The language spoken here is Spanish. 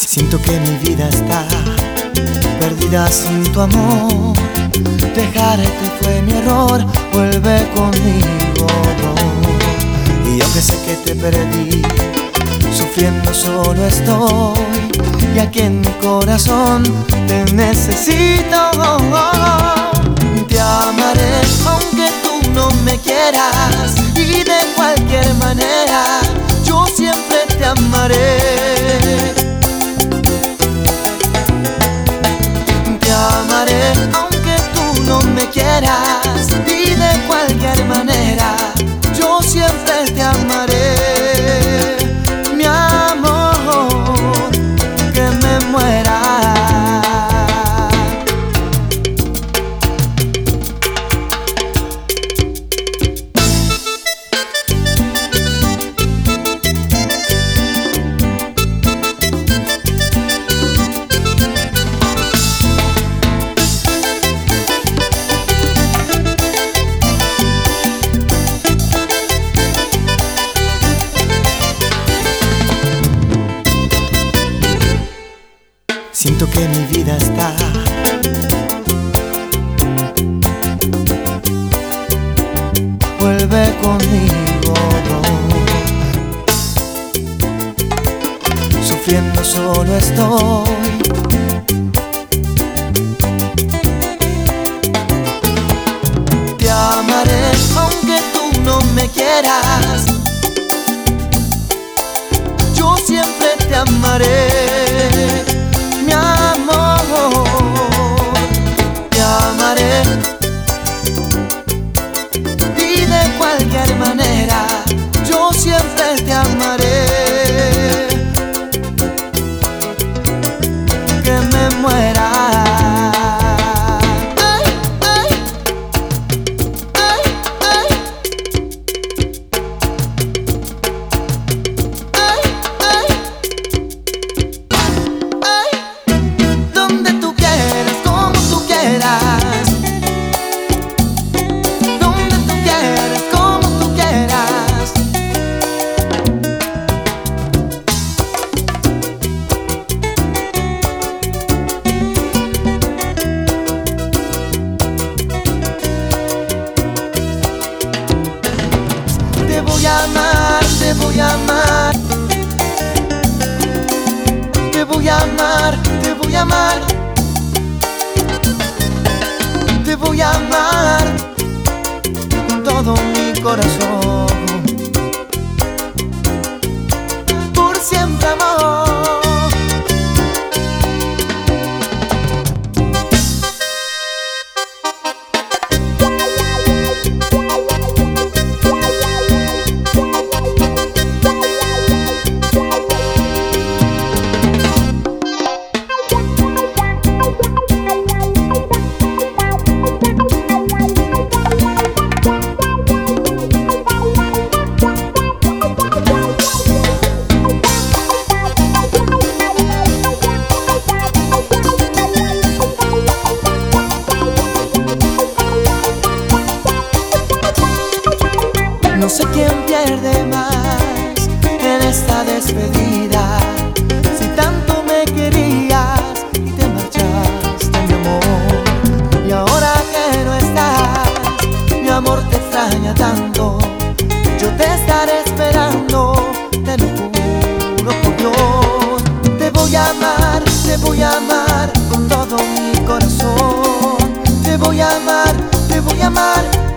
Siento que mi vida está perdida sin tu amor. Dejarte fue mi error, vuelve conmigo. Y aunque sé que te perdí, sufriendo solo estoy. Y aquí en mi corazón te necesito. Te amaré aunque tú no me quieras, y de cualquier manera yo siempre te amaré. Te amaré aunque tú no me quieras, y de cualquier manera yo siempre te amaré. Mi amor, que me muera. Siento que mi vida está vuelve conmigo. Sufriendo solo estoy. Te amaré aunque tú no me quieras, yo siempre te amaré. Mi amor, te amaré, y de cualquier manera yo siempre te amaré. Que me muera. Te voy a amar, te voy a amar. Te voy a amar, te voy a amar. Te voy a amar con todo mi corazón. Por siempre, amor. No sé quién pierde más en esta despedida. Si tanto me querías y te marchaste, mi amor. Y ahora que no estás, mi amor, te extraña tanto. Yo te estaré esperando, te lo juro por Dios. Te voy a amar, te voy a amar con todo mi corazón. Te voy a amar, te voy a amar.